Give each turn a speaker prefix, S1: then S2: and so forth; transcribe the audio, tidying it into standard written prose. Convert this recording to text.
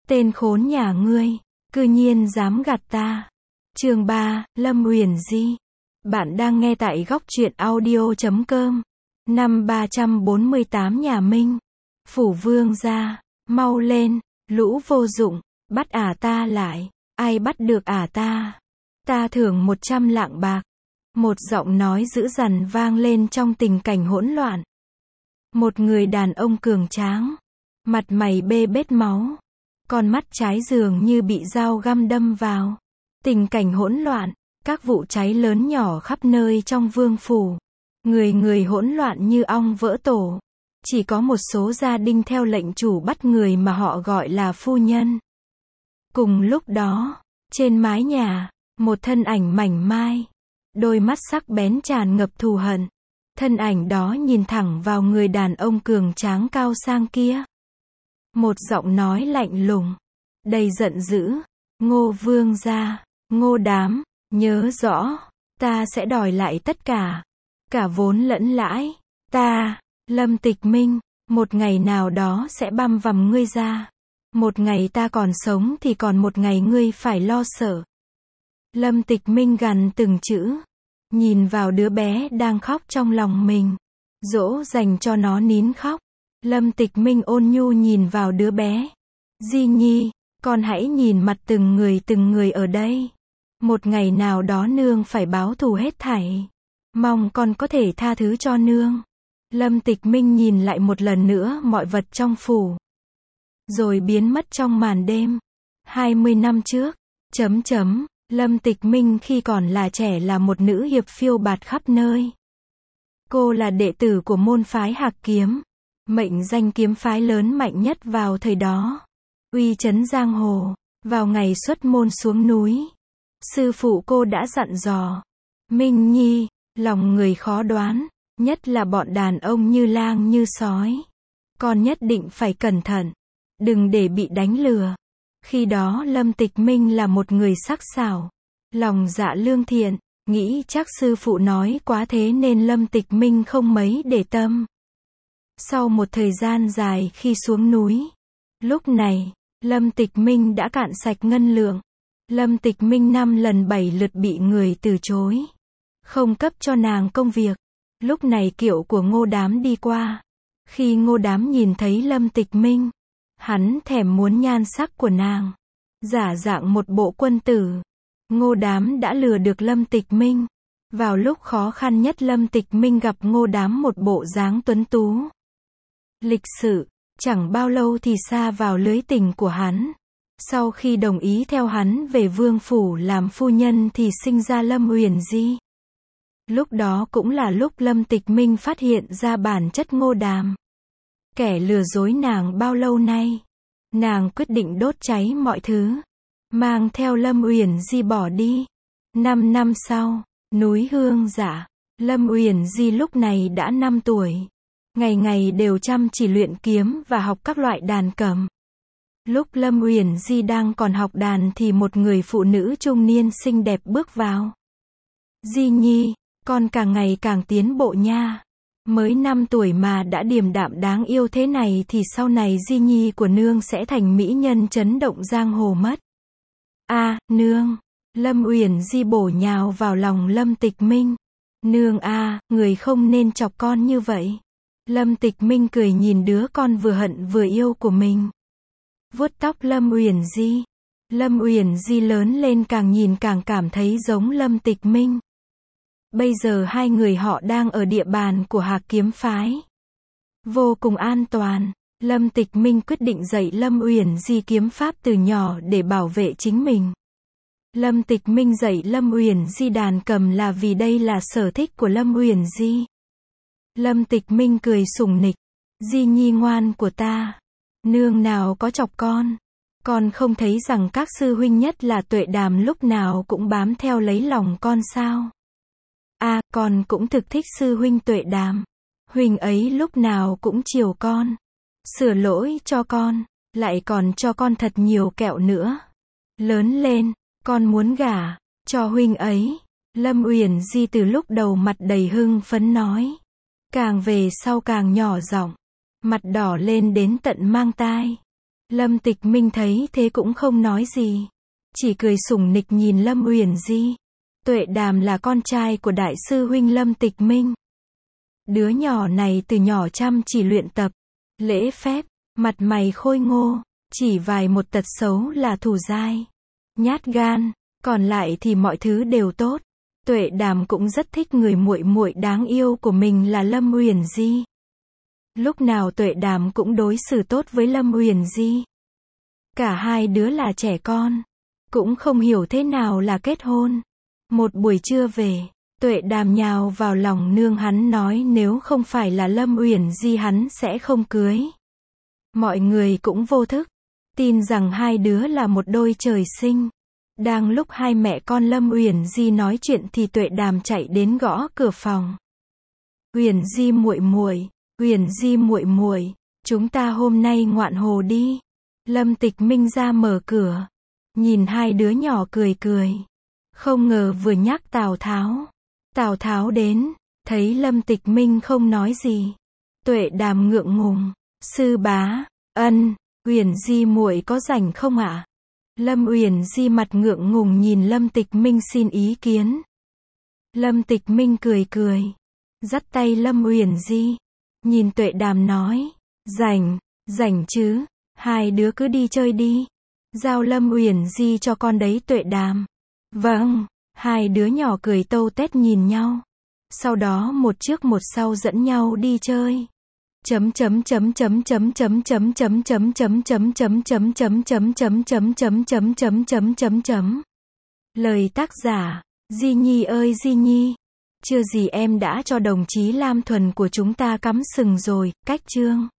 S1: Tên khốn nhà ngươi, cư nhiên dám gạt ta. Chương 3, Lâm Uyển Di. Bạn đang nghe tại góc truyện audio.com. Năm 348 nhà Minh. Phủ vương gia, mau lên, lũ vô dụng, bắt ả ta lại, ai bắt được ả ta? Ta thưởng 100 lạng bạc. Một giọng nói dữ dằn vang lên trong tình cảnh hỗn loạn. Một người đàn ông cường tráng, mặt mày bê bết máu, con mắt trái dường như bị dao găm đâm vào. Tình cảnh hỗn loạn, các vụ cháy lớn nhỏ khắp nơi trong vương phủ. Người người hỗn loạn như ong vỡ tổ. Chỉ có một số gia đình theo lệnh chủ bắt người mà họ gọi là phu nhân. Cùng lúc đó, trên mái nhà, một thân ảnh mảnh mai, đôi mắt sắc bén tràn ngập thù hận. Thân ảnh đó nhìn thẳng vào người đàn ông cường tráng cao sang kia. Một giọng nói lạnh lùng, đầy giận dữ. Ngô vương gia, Ngô Đám, nhớ rõ, ta sẽ đòi lại tất cả. Cả vốn lẫn lãi. Ta, Lâm Tịch Minh, một ngày nào đó sẽ băm vằm ngươi ra. Một ngày ta còn sống thì còn một ngày ngươi phải lo sợ. Lâm Tịch Minh gằn từng chữ. Nhìn vào đứa bé đang khóc trong lòng mình. Dỗ dành cho nó nín khóc. Lâm Tịch Minh ôn nhu nhìn vào đứa bé. Di Nhi, con hãy nhìn mặt từng người ở đây. Một ngày nào đó nương phải báo thù hết thảy. Mong con có thể tha thứ cho nương. Lâm Tịch Minh nhìn lại một lần nữa mọi vật trong phủ. Rồi biến mất trong màn đêm. 20 năm trước. Lâm Tịch Minh khi còn là trẻ là một nữ hiệp phiêu bạt khắp nơi. Cô là đệ tử của môn phái Hạc Kiếm. Mệnh danh kiếm phái lớn mạnh nhất vào thời đó. Uy chấn giang hồ. Vào ngày xuất môn xuống núi, sư phụ cô đã dặn dò. Minh Nhi, lòng người khó đoán, nhất là bọn đàn ông như lang như sói. Con nhất định phải cẩn thận, đừng để bị đánh lừa. Khi đó Lâm Tịch Minh là một người sắc sảo, lòng dạ lương thiện, nghĩ chắc sư phụ nói quá thế nên Lâm Tịch Minh không mấy để tâm. Sau một thời gian dài khi xuống núi, lúc này, Lâm Tịch Minh đã cạn sạch ngân lượng. Lâm Tịch Minh 5 lần 7 lượt bị người từ chối. Không cấp cho nàng công việc. Lúc này kiệu của Ngô Đám đi qua. Khi Ngô Đám nhìn thấy Lâm Tịch Minh, hắn thèm muốn nhan sắc của nàng. Giả dạng một bộ quân tử. Ngô Đám đã lừa được Lâm Tịch Minh. Vào lúc khó khăn nhất Lâm Tịch Minh gặp Ngô Đám một bộ dáng tuấn tú. Lịch sự. Chẳng bao lâu thì sa vào lưới tình của hắn. Sau khi đồng ý theo hắn về vương phủ làm phu nhân thì sinh ra Lâm Uyển Di. Lúc đó cũng là lúc Lâm Tịch Minh phát hiện ra bản chất Ngô Đàm. Kẻ lừa dối nàng bao lâu nay. Nàng quyết định đốt cháy mọi thứ. Mang theo Lâm Uyển Di bỏ đi. 5 năm sau, núi Hương Dạ. Lâm Uyển Di lúc này đã 5 tuổi. Ngày ngày đều chăm chỉ luyện kiếm và học các loại đàn cầm. Lúc Lâm Uyển Di đang còn học đàn thì một người phụ nữ trung niên xinh đẹp bước vào. Di Nhi, con càng ngày càng tiến bộ nha. Mới 5 tuổi mà đã điềm đạm đáng yêu thế này thì sau này Di Nhi của nương sẽ thành mỹ nhân chấn động giang hồ mất. A, nương. Lâm Uyển Di bổ nhào vào lòng Lâm Tịch Minh. Nương a, người không nên chọc con như vậy. Lâm Tịch Minh cười nhìn đứa con vừa hận vừa yêu của mình. Vuốt tóc Lâm Uyển Di. Lâm Uyển Di lớn lên càng nhìn càng cảm thấy giống Lâm Tịch Minh. Bây giờ hai người họ đang ở địa bàn của Hạc Kiếm phái. Vô cùng an toàn. Lâm Tịch Minh quyết định dạy Lâm Uyển Di kiếm pháp từ nhỏ để bảo vệ chính mình. Lâm Tịch Minh dạy Lâm Uyển Di đàn cầm là vì đây là sở thích của Lâm Uyển Di. Lâm Tịch Minh cười sủng nịch. Di Nhi ngoan của ta. Nương nào có chọc con. Con không thấy rằng các sư huynh nhất là Tuệ Đàm lúc nào cũng bám theo lấy lòng con sao? À, con cũng thực thích sư huynh Tuệ Đàm. Huynh ấy lúc nào cũng chiều con. Sửa lỗi cho con. Lại còn cho con thật nhiều kẹo nữa. Lớn lên, con muốn gả cho huynh ấy. Lâm Uyển Di từ lúc đầu mặt đầy hưng phấn nói. Càng về sau càng nhỏ giọng. Mặt đỏ lên đến tận mang tai. Lâm Tịch Minh thấy thế cũng không nói gì. Chỉ cười sủng nịch nhìn Lâm Uyển Di. Tuệ Đàm là con trai của đại sư huynh Lâm Tịch Minh. Đứa nhỏ này từ nhỏ chăm chỉ luyện tập, lễ phép, mặt mày khôi ngô, chỉ vài một tật xấu là thù dai, nhát gan, còn lại thì mọi thứ đều tốt. Tuệ Đàm cũng rất thích người muội muội đáng yêu của mình là Lâm Uyển Di. Lúc nào Tuệ Đàm cũng đối xử tốt với Lâm Uyển Di. Cả hai đứa là trẻ con, cũng không hiểu thế nào là kết hôn. Một buổi trưa về, Tuệ Đàm nhào vào lòng nương hắn nói nếu không phải là Lâm Uyển Di hắn sẽ không cưới. Mọi người cũng vô thức tin rằng hai đứa là một đôi trời sinh. Đang lúc hai mẹ con Lâm Uyển Di nói chuyện thì Tuệ Đàm chạy đến gõ cửa phòng. Uyển Di muội muội, Uyển Di muội muội, chúng ta hôm nay ngoạn hồ đi. Lâm Tịch Minh ra mở cửa, nhìn hai đứa nhỏ cười cười. Không ngờ vừa nhắc Tào Tháo đến, thấy Lâm Tịch Minh không nói gì. Tuệ Đàm ngượng ngùng, sư bá, Uyển Di muội có rảnh không ạ? Lâm Uyển Di mặt ngượng ngùng nhìn Lâm Tịch Minh xin ý kiến. Lâm Tịch Minh cười cười, dắt tay Lâm Uyển Di, nhìn Tuệ Đàm nói, rảnh chứ, hai đứa cứ đi chơi đi. Giao Lâm Uyển Di cho con đấy Tuệ Đàm. Vâng, hai đứa nhỏ cười tâu tét nhìn nhau. Sau đó một trước một sau dẫn nhau đi chơi. Lời tác giả: Di Nhi ơi Di Nhi, chưa gì em đã cho đồng chí Lam Thuần của chúng ta cắm sừng rồi. Cách chương